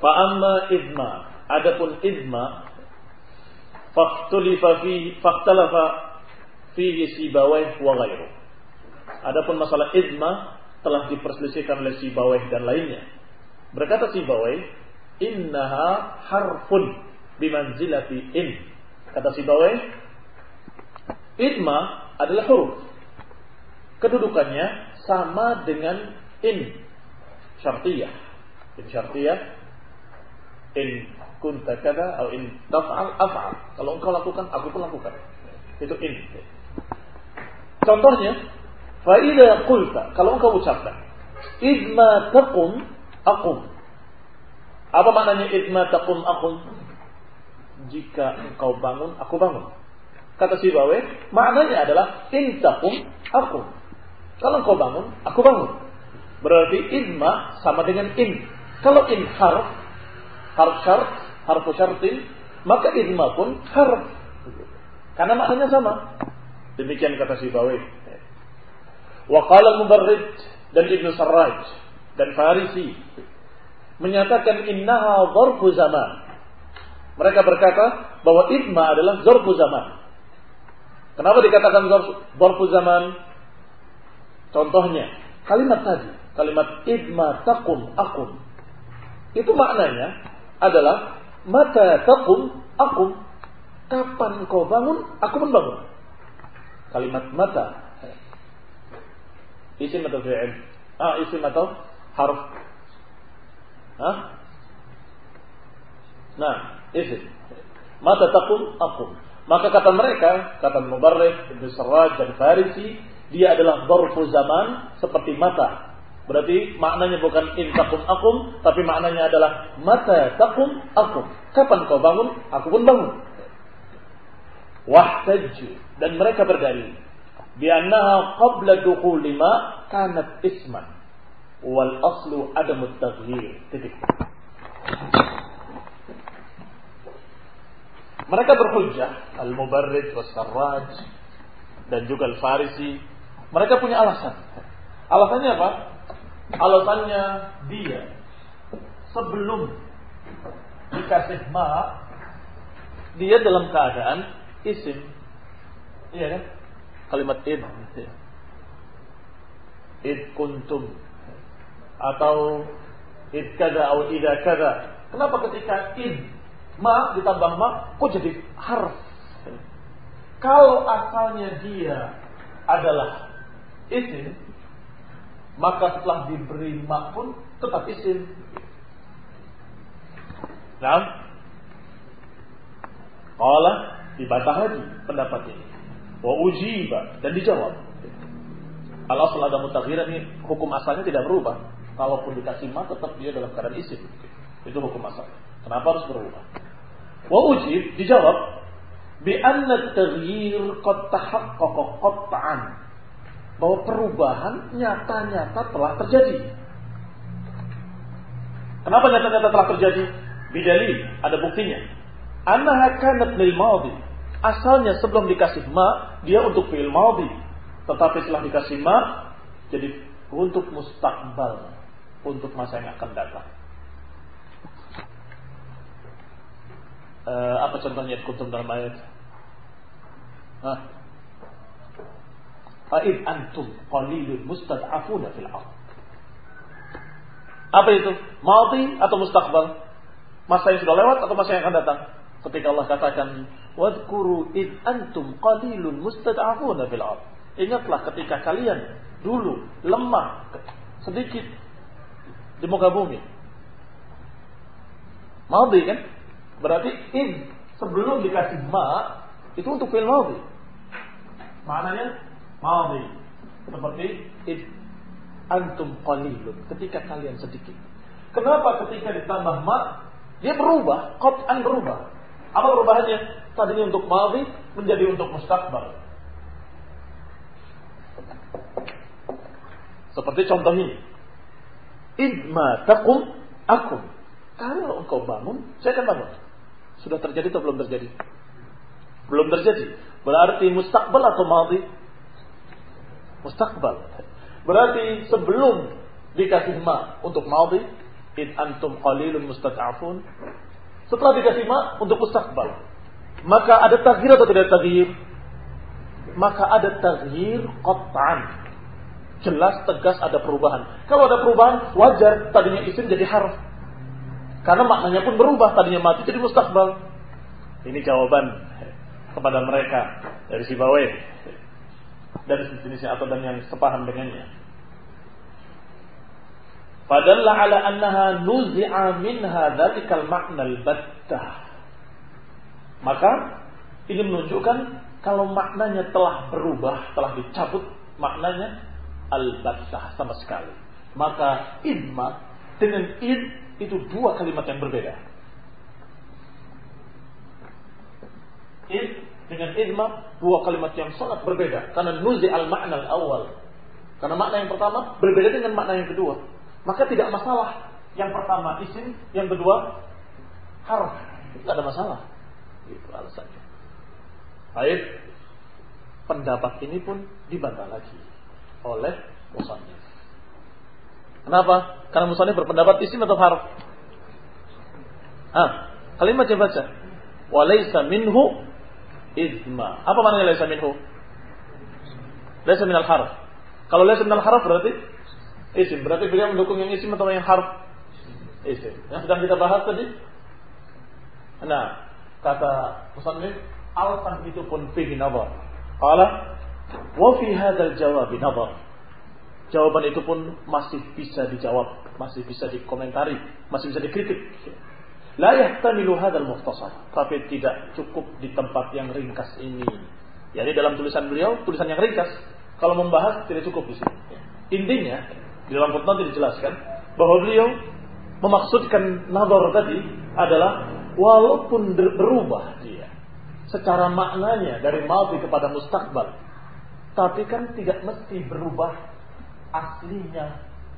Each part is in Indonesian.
Fa amma idma, adapun idma, faktalafa fihi Sibawayh wa ghairuh. Adapun masalah idma telah diperselisihkan oleh Sibawayh dan lainnya. Berkata Sibawayh, innaha harfun bimanzilati in. Kata Sibawayh, idma adalah huruf. Kedudukannya sama dengan in syartiyah. In syartiyah, in kunta kada atau in taf'al af'al. Kalau engkau lakukan, aku pun lakukan. Itu in. Contohnya, fa idza qulta, kalau engkau ucapkan, idma taqum aqum. Apa maknanya idma taqum aqum? Jika engkau bangun, aku bangun. Kata Sibawayh, maknanya adalah in taqum aqum. Kalau engkau bangun, aku bangun. Berarti idma sama dengan in. Kalau in harf syart, harfu syartin, maka idma pun harf. Karena maknanya sama. Demikian kata Sibawayh. Wa qala al-Mubarrid dan Ibnu Sarraj dan Farisi menyatakan innaha dzarfu zaman. Mereka berkata bahwa idma adalah dzarfu zaman. Kenapa dikatakan dzarfu zaman? Contohnya, kalimat tadi, kalimat idma taqum aqum. Itu maknanya adalah mata taqum aqum. Kapan kau bangun, aku pun bangun. Kalimat mata. Isim atau fi'il? Isim atau harf? Nah, isim. Mata taqum aqum. Maka kata mereka, kata Mubarrid, Ibnu Sarraj dan Farisi, dia adalah dzarfu zaman seperti mata. Berarti maknanya bukan in taqum aqum, tapi maknanya adalah mata taqum aqum. Kapan kau bangun, aku pun bangun. Wahtajju, dan mereka berdalil bi annaha qabla dukhuli ma kanat isman wal aslu adamut taghyir. Mereka berhujjah, Al-Mubarrid was-Sarraj dan juga Al-Farisi. Mereka punya alasan. Alasannya apa? Alasannya dia sebelum dikasih ma, dia dalam keadaan isim. Iya kan? Kalimat id. Id kuntum. Atau id kada atau ida kada. Kenapa ketika id ma ditambah ma kok jadi harf? Kalau asalnya dia adalah isim, maka setelah diberi ma pun tetap isim. Nah, qala dibantah lagi pendapat ini. Wa ujiba, dan dijawab. Al-asl ada mutaghir, ini hukum asalnya tidak berubah. Kalaupun dikasih ma tetap dia dalam keadaan isim. Itu hukum asal. Kenapa harus berubah? Wa ujib, dijawab bi anna at-taghyir qad tahaqqaqa qat'an. Bahwa perubahan nyata-nyata telah terjadi. Kenapa nyata-nyata telah terjadi? Bidalil, ada buktinya. Annaha kanat lil madhi. Asalnya sebelum dikasih ma, dia untuk fi'il madhi. Tetapi setelah dikasih ma, jadi untuk mustaqbal, untuk masa yang akan datang. Apa contohnya kuntum dalam ayat? Fa'id antum qalilun mustad'afuna fil ardh. Apa itu? Madhi atau mustaqbal? Masa yang sudah lewat atau masa yang akan datang? Ketika Allah katakan wadhkuru id antum qalilun mustad'afuna fil ardh. Ingatlah ketika kalian dulu lemah sedikit di muka bumi. Madhi kan? Berarti id sebelum dikasih ma itu untuk fi'il madhi. Maknanya madhi. Seperti id antum qalilun, ketika kalian sedikit. Kenapa ketika ditambah ma dia berubah, qat'an berubah. Apa perubahannya? Tadinya untuk madhi menjadi untuk mustaqbal. Seperti contoh ini. Idma taqum akum. Kalau engkau bangun, saya akan bangun. Sudah terjadi atau belum terjadi? Belum terjadi. Berarti mustaqbal atau madhi? Mustaqbal. Berarti sebelum dikasih ma untuk madhi, In antum qalilun mustad'afun. Setelah dikasih ma untuk mustaqbal, maka ada taghyir atau tidak taghyir? Maka ada taghyir qat'an. Jelas tegas ada perubahan. Kalau ada perubahan, wajar tadinya isim jadi harf. Karena maknanya pun berubah, tadinya mati jadi mustaqbal. Ini jawaban kepada mereka dari Sibawai, dari jenisnya atau dan yang sepaham dengannya. Fadalla ala annaha nuzi'a minha dzalikal makna al-battah. Maka ini menunjukkan kalau maknanya telah berubah, telah dicabut maknanya al-battah sama sekali. Maka idma dengan id itu dua kalimat yang berbeda. Id dengan idma dua kalimat yang sangat berbeda. Karena nuzi'al makna al-awwal. Karena makna yang pertama berbeda dengan makna yang kedua. Maka tidak masalah. Yang pertama isim, yang kedua harf. Tidak ada masalah. Itu alasannya. Baik. Pendapat ini pun dibantah lagi oleh musannif. Kenapa? Karena musannif berpendapat isim atau harf. Kalimat yang baca. Walaysa minhu idma. Apa maknanya laysa minhu? Laysa minal harf. Kalau laysa minal harf berarti isim. Berarti beliau mendukung yang isim atau yang harf? Isim. Yang sedang kita bahas tadi. Nah, kata musannif, alfan itu pun fihi nazar. Qala wa fi hadzal jawab nazar. Jawaban itu pun masih bisa dijawab, masih bisa dikomentari, masih bisa dikritik. La yahtamilu hadzal mukhtasar. Tapi tidak cukup di tempat yang ringkas ini. Jadi dalam tulisan beliau, tulisan yang ringkas. Kalau membahas tidak cukup di sini. Intinya di dalam footnote dijelaskan bahwa beliau memaksudkan nazar tadi adalah walaupun berubah dia secara maknanya dari madhi kepada mustaqbal, tapi kan tidak mesti berubah aslinya.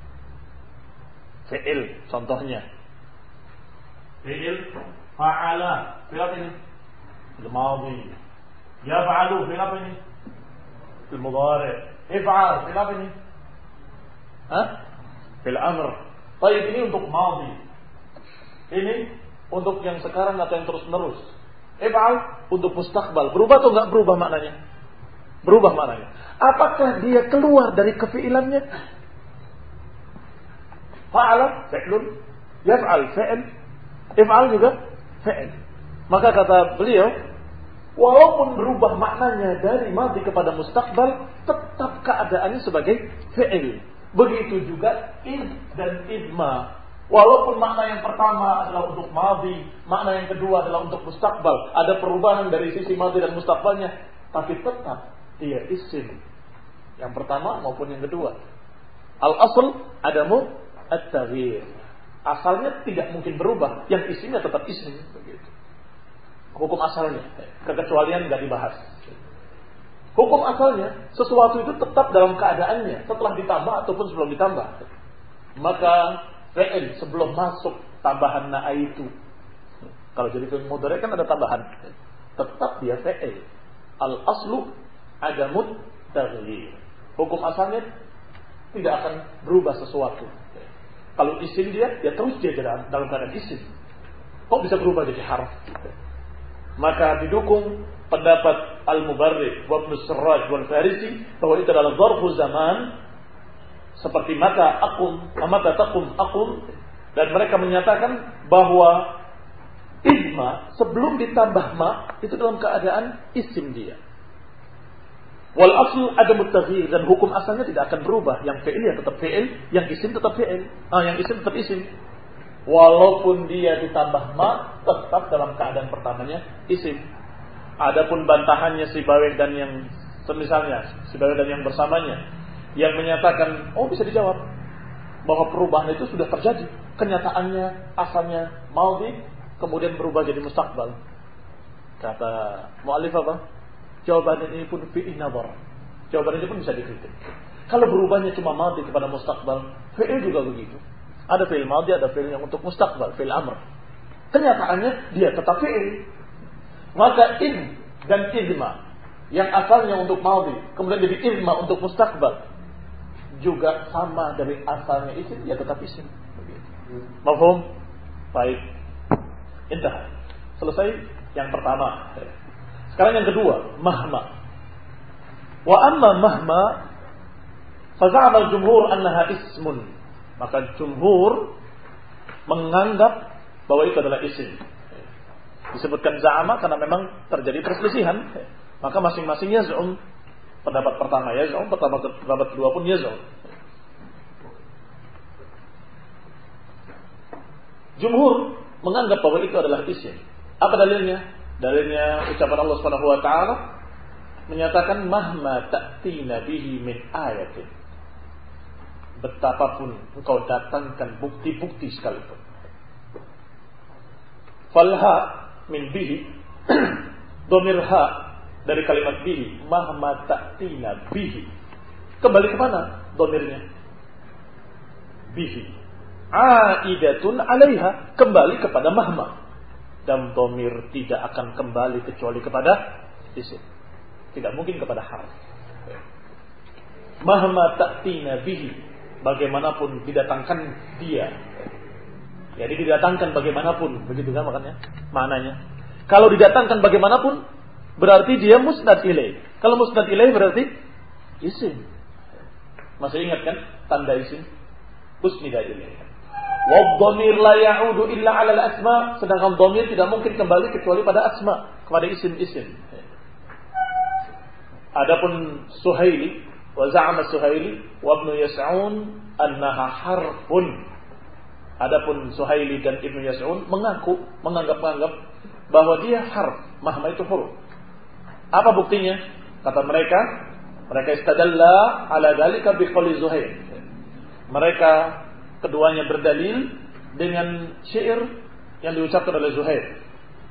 Fi'il contohnya. Fi'il fa'ala, fi'il apa ini? Al-madhi. Yaf'alu, fi'il apa ini? Al-mudhari'. If'al, fi'il apa ini? Fil amr. Baik, ini untuk madhi. Ini untuk yang sekarang atau yang terus menerus. If'al untuk mustaqbal. Berubah atau enggak berubah maknanya? Berubah maknanya. Apakah dia keluar dari kefi'ilannya? Fa'ala fi'lun, yaf'al fi'l, if'al juga fi'l. Maka kata beliau, walaupun berubah maknanya dari madhi kepada mustaqbal, tetap keadaannya sebagai fi'il. Begitu juga id dan idma. Walaupun makna yang pertama adalah untuk madhi, makna yang kedua adalah untuk mustaqbal, ada perubahan dari sisi madhi dan mustaqbalnya, tapi tetap dia isim. Yang pertama maupun yang kedua. Al-asl adamu at-taghyir. Asalnya tidak mungkin berubah, yang isimnya tetap isim begitu. Hukum asalnya, kekecualian enggak dibahas. Hukum asalnya, sesuatu itu tetap dalam keadaannya setelah ditambah ataupun sebelum ditambah. Maka fi'il sebelum masuk tambahan na'aitu. Kalau jadi fi'il mudhari' kan ada tambahan. Tetap dia fi'il. Al-aslu adamut taghyir. Hukum asalnya tidak akan berubah sesuatu. Kalau isim dia terus dia dalam keadaan isim. Kok bisa berubah jadi harf? Maka didukung pendapat Al-Mubarrid wa Ibnu Sirraj wal Farisi bahwa itu adalah zarfu zaman, seperti mata taqum aqum, dan mereka menyatakan bahwa idma sebelum ditambah ma itu dalam keadaan isim dia. Wal asl adamut taghyir, dan hukum asalnya tidak akan berubah. Yang fi'il ya tetap fi'il, yang isim tetap fi'il. Yang isim tetap isim. Walaupun dia ditambah ma, tetap dalam keadaan pertamanya isim. Adapun bantahannya Sibawai dan yang semisalnya, Sibawai dan yang bersamanya, yang menyatakan, bisa dijawab bahwa perubahan itu sudah terjadi. Kenyataannya asalnya madhi, kemudian berubah jadi mustaqbal. Kata mu'allif apa? Jawaban ini pun fi'il nazar. Jawaban ini pun bisa dikritik. Kalau berubahnya cuma madhi kepada mustaqbal, fi'il juga begitu. Ada fi'il madhi, ada fi'il yang untuk mustaqbal, fi'il amr. Kenyataannya dia tetap fi'il. Maka id dan idma yang asalnya untuk madhi, kemudian jadi idma untuk mustaqbal, juga sama dari asalnya isim, ya tetap isim. Mafhum? Baik. Indah. Selesai yang pertama. Sekarang yang kedua, mahma. Wa amma mahma faza'ama al-jumhur annaha ismun. Maka jumhur menganggap bahwa itu adalah isim. Disebutkan za'ama karena memang terjadi perselisihan. Maka masing-masing yaz'um. Pendapat pertama yaz'um, pendapat kedua pun yaz'um. Jumhur menganggap bahwa itu adalah isim. Apa dalilnya? Dalilnya ucapan Allah Subhanahu wa taala menyatakan mahma ta'tina bihi min ayatin. Betapapun engkau datangkan bukti-bukti sekalipun. Falha min bihi dhamir ha dari kalimat bihi, mahma ta'tina bihi. Kembali ke mana dhamirnya? Bihi. Aidatun 'alaiha, kembali kepada mahma. Dan dhamir tidak akan kembali kecuali kepada isim. Tidak mungkin kepada harf. Mahma ta'tina bihi, bagaimanapun didatangkan dia. Jadi didatangkan bagaimanapun, begitu kan maknanya. Kalau didatangkan bagaimanapun berarti dia musnad ilaih. Kalau musnad ilaih berarti isim. Masih ingat kan tanda isim? Usnida ilaih. Wa dhamir la ya'udu illa 'ala al-asma, sedangkan dhamir tidak mungkin kembali kecuali pada asma, kepada isim-isim. Adapun Suhaili wa za'ama Suhaili wa Ibnu Yas'un annaha harfun. Adapun Suhaili dan Ibnu Yas'un menganggap bahwa dia harf, mahma itu huruf. Apa buktinya? Kata mereka istadalla ala dzalika biqauli Zuhair. Mereka keduanya berdalil dengan syair yang diucapkan oleh Zuhair.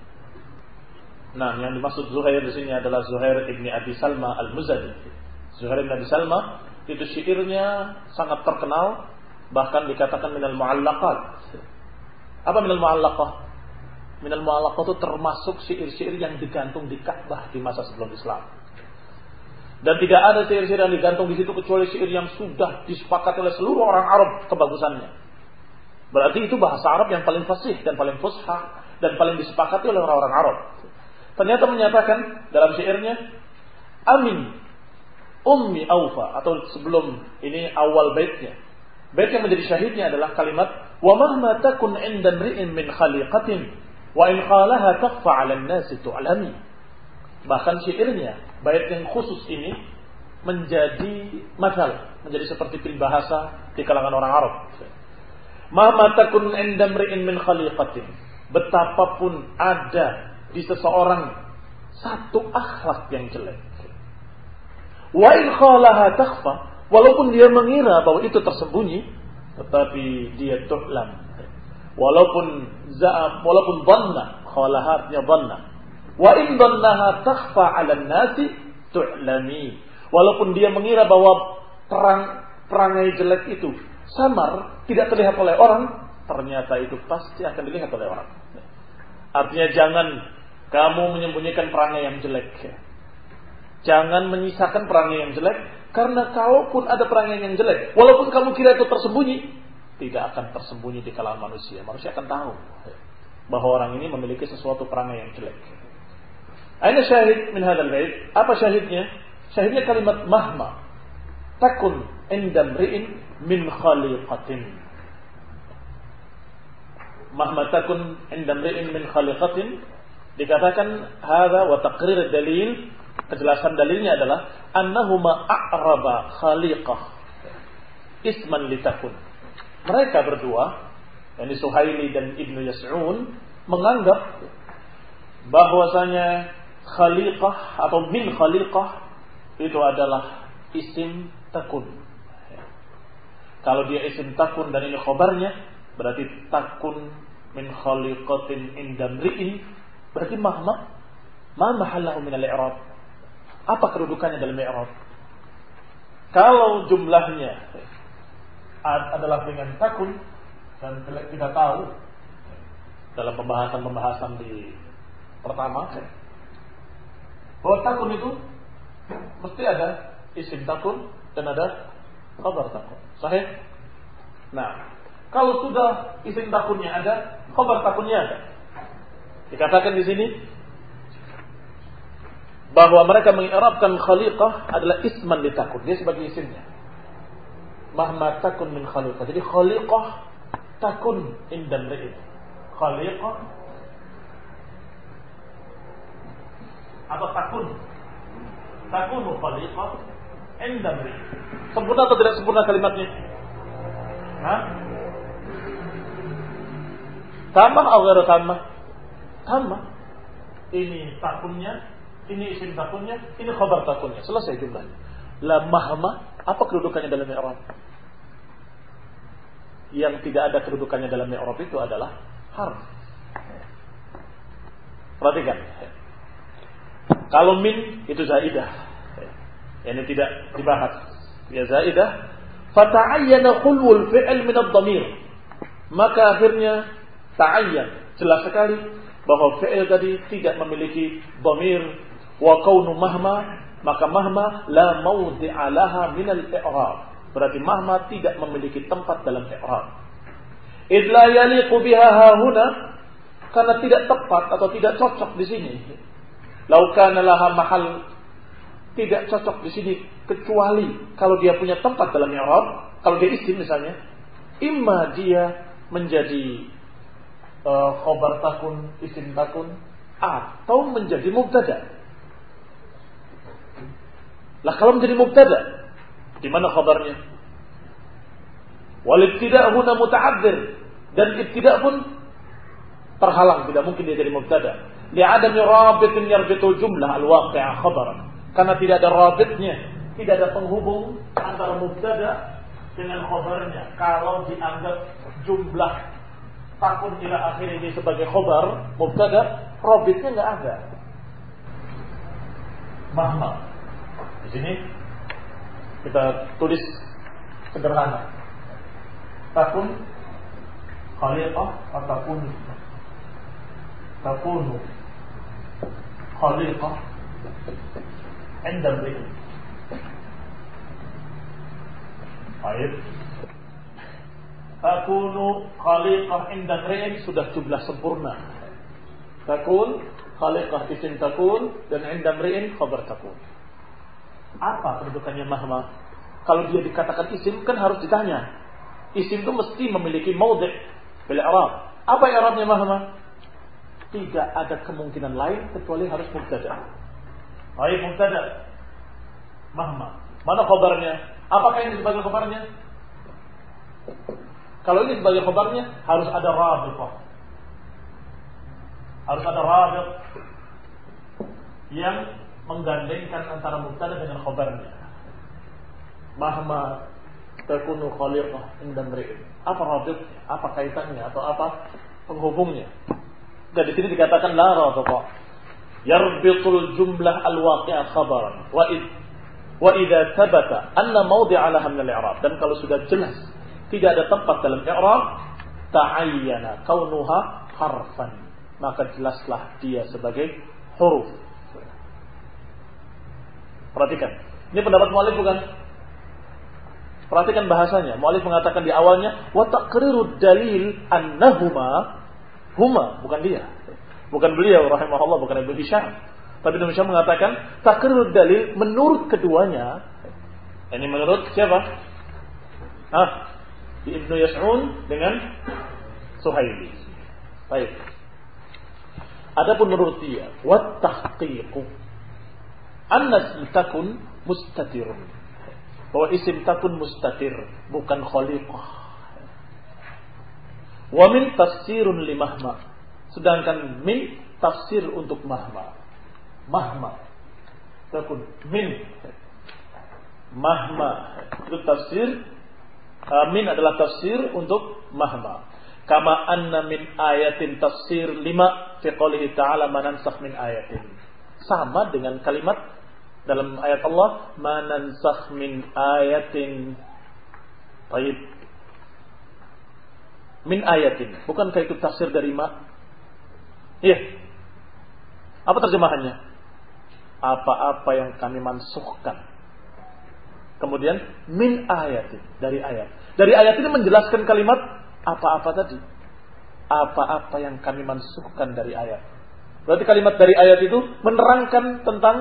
Nah, yang dimaksud Zuhair di sini adalah Zuhair ibni Abi Salma al-Muzani. Zuhair ibni Abi Salma itu syairnya sangat terkenal, bahkan dikatakan minal mu'allaqat. Apa minal mu'allaqah? Minal mu'allaqah itu termasuk syair-syair yang digantung di Ka'bah di masa sebelum Islam. Dan tidak ada syair-syair yang digantung di situ kecuali syair yang sudah disepakati oleh seluruh orang Arab kebagusannya. Berarti itu bahasa Arab yang paling fasih dan paling fushah dan paling disepakati oleh orang-orang Arab. Ternyata menyatakan dalam syairnya, amin ummi aufa, atau sebelum ini awal baitnya. Bait yang menjadi syahidnya adalah kalimat wa mahma takun 'inda imri'in min khaliqatin wa in qalaha takhfa 'ala an-nasi tu'lami. Bahkan syairnya, bait yang khusus ini menjadi masal, menjadi seperti bahasa di kalangan orang Arab. Mahma takun 'inda imri'in min khaliqatin, betapapun ada di seseorang satu akhlak yang jelek. Wa in khalaha takhfa, walaupun dia mengira bahwa itu tersembunyi, tetapi dia tu'lam. Walaupun dhanna, khalaha artinya dhanna. Wa in dhannaha takhfa 'ala an-nasi tu'lami. Walaupun dia mengira bahwa perangai jelek itu samar, tidak terlihat oleh orang, ternyata itu pasti akan dilihat oleh orang. Artinya jangan kamu menyembunyikan perangai yang jelek. Jangan menyisakan perangai yang jelek, karena kalaupun ada perangai yang jelek, walaupun kamu kira itu tersembunyi, tidak akan tersembunyi di kalangan manusia. Manusia akan tahu bahwa orang ini memiliki sesuatu perangai yang jelek. Aina syahid min hadzal bait? Apa syahidnya? Syahidnya kalimat mahma takun inda mri'in min khaliqatin. Mahma takun inda mri'in min khaliqatin, dikatakan hadza wa taqrir dalil, kejelasan dalilnya adalah annahuma a'raba khaliqah isman litakun. Mereka berdua, yakni Suhaili dan Ibnu Yas'un, menganggap bahwasanya khaliqah atau min khaliqah itu adalah isim takun. Kalau dia isim takun dan ini khobarnya, berarti takun min khaliqatin inda mri'in, berarti ma mahallahu min al-i'rab. Apa kedudukannya dalam i'rab? Kalau jumlahnya adalah dengan takun, dan kita tahu dalam pembahasan di pertama bahwa takun itu mesti ada isim takun dan ada khabar takun. Sahih? Nah, Kalau sudah isim takunnya ada, khabar takunnya ada. Dikatakan di sini bahwa mereka mengi'rabkan khaliqah adalah isman li takun, dia sebagai isimnya. Mahma takun min khaliqah. Jadi khaliqah takun inda mri'in. Khaliqah atau takun. Takunu khaliqah inda mri'in. Sempurna atau tidak sempurna kalimatnya? Hah? Tambah atau tidak tambah? Tambah. Ini takunnya, ini isim takunnya, ini khabar takunnya. Selesai jumlahnya. La mahma, apa kedudukannya dalam i'rab? Yang tidak ada kedudukannya dalam i'rab itu adalah harf. Perhatikan. Kalau min itu zaidah. Ini tidak dibahas. Ya zaidah. Fata'ayyana khulwul fi'l min ad-dhamir. Maka akhirnya ta'ayyan, jelas sekali bahwa fi'il tadi tidak memiliki dhamir. Wa kaunu mahma, maka mahma la mawdi'a laha min al-i'rab. Berarti mahma tidak memiliki tempat dalam i'rab. Idh la yaliqu biha hahuna, karena tidak tepat atau tidak cocok di sini. Lau kana laha mahal, tidak cocok di sini kecuali kalau dia punya tempat dalam i'rab. Kalau dia isim misalnya, imma dia menjadi khabar takun, isim takun, atau menjadi mubtada. Lah kalau menjadi mubtada, di mana khabarnya? Wal ibtida' huna muta'adzir, dan ibtida' pun terhalang, tidak mungkin dia jadi mubtada. Li'adami rabitin yarbitul jumlah al-waqi'ah khabaran. Karena tidak ada rabitnya, tidak ada penghubung antara mubtada dengan khabarnya. Kalau dianggap jumlah takun ila akhir ini sebagai khabar mubtada, rabitnya enggak ada. Mahma. Di sini kita tulis sederhana. Takun khaliqah atau takunu khaliqah inda mri'in. Baik. Takunu khaliqah inda mri'in sudah jumlah sempurna. Takun khaliqah isim takun dan inda mri'in khabar takun. Apa kedudukannya mahma? Kalau dia dikatakan isim kan harus ditanya. Isim itu mesti memiliki maudhi' bil i'rab. Apa i'rabnya mahma? Tidak ada kemungkinan lain kecuali harus mubtada. Baik, mubtada. Mahma. Mana khabarnya? Apakah ini sebagai khabarnya? Kalau ini sebagai khabarnya harus ada rabithah. Harus ada rabith yang menggandengkan antara mubtada dengan khabarnya. Mahma takunu khaliqah inda mri'in. Apa rabithnya? Apa kaitannya atau apa penghubungnya? Dan di sini dikatakan la rabithah. Yarbitul jumlah al-waqi'ah khabaran wa idza thabata anna mawdi'a laha min al-i'rab. Dan kalau sudah jelas tidak ada tempat dalam i'rab, ta'ayyana kaunuha harfan, maka jelaslah dia sebagai huruf. Perhatikan, ini pendapat mu'allif bukan? Perhatikan bahasanya. Mu'allif mengatakan di awalnya wa taqrirud dalil annahuma huma, bukan dia. Bukan beliau rahimahullah, bukan Ibnu Hisham. Tapi Ibnu Hisham mengatakan taqrirud dalil menurut keduanya. Ini menurut siapa? Ibnu Yas'un dengan Suhaili. Baik. Adapun menurut dia wa tahqiqu anna takun mustatirun. Bahwa isim takun mustatir, bukan khaliqah. Wa min tafsirun li mahma. Sedangkan min tafsir untuk mahma. Mahma takun min. Mahma itu tafsir. Min adalah tafsir untuk mahma. Kama anna min ayatin tafsir 5 fi qoulihi ta'ala manansakh min ayatin. Sama dengan kalimat dalam ayat Allah manansakh min ayatin. Baik. Min ayatin. Bukankah itu tafsir dari ma? Iya. Apa terjemahannya? Apa-apa yang kami mansukhkan. Kemudian min ayatin, dari ayat. Dari ayat ini menjelaskan kalimat Apa-apa tadi? Apa-apa yang kami mansukhkan dari ayat. Berarti kalimat dari ayat itu menerangkan tentang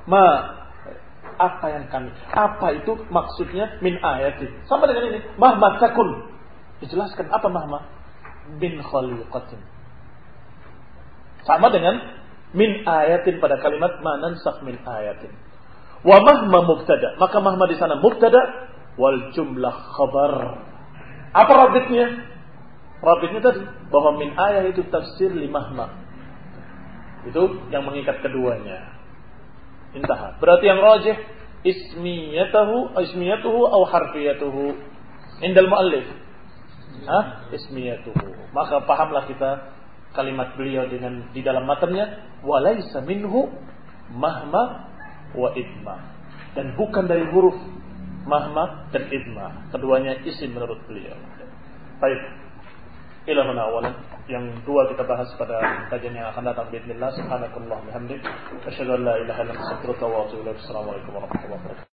apa yang kami. Apa itu maksudnya min ayatin. Sama dengan ini. Mahma takun. Dijelaskan apa mahma? Min khaliqatin. Sama dengan min ayatin pada kalimat manansakh min ayatin. Wa mahma mubtada. Maka mahma di sana mubtada wal jumlah khabar. Apa rabitnya? Rabitnya tadi bahwa min ayat itu tafsir li mahma. Itu yang mengikat keduanya. Intah. Berarti yang rajih ismiyatuhu atau harfiyatuhu indal muallif. Ismiyatuhu. Maka pahamlah kita kalimat beliau dengan di dalam matanya walaysa minhu mahma wa idma. Dan bukan dari huruf mahma dan idma. Keduanya isim menurut beliau. Baik. Ilahuna awalan. Yang dua kita bahas pada kajian yang akan datang bismillah. Subhanakallah bihamdik asyhadu an la ilaha illa anta astaghfiruka wa atubu ilaik. Assalamualaikum warahmatullahi wabarakatuh.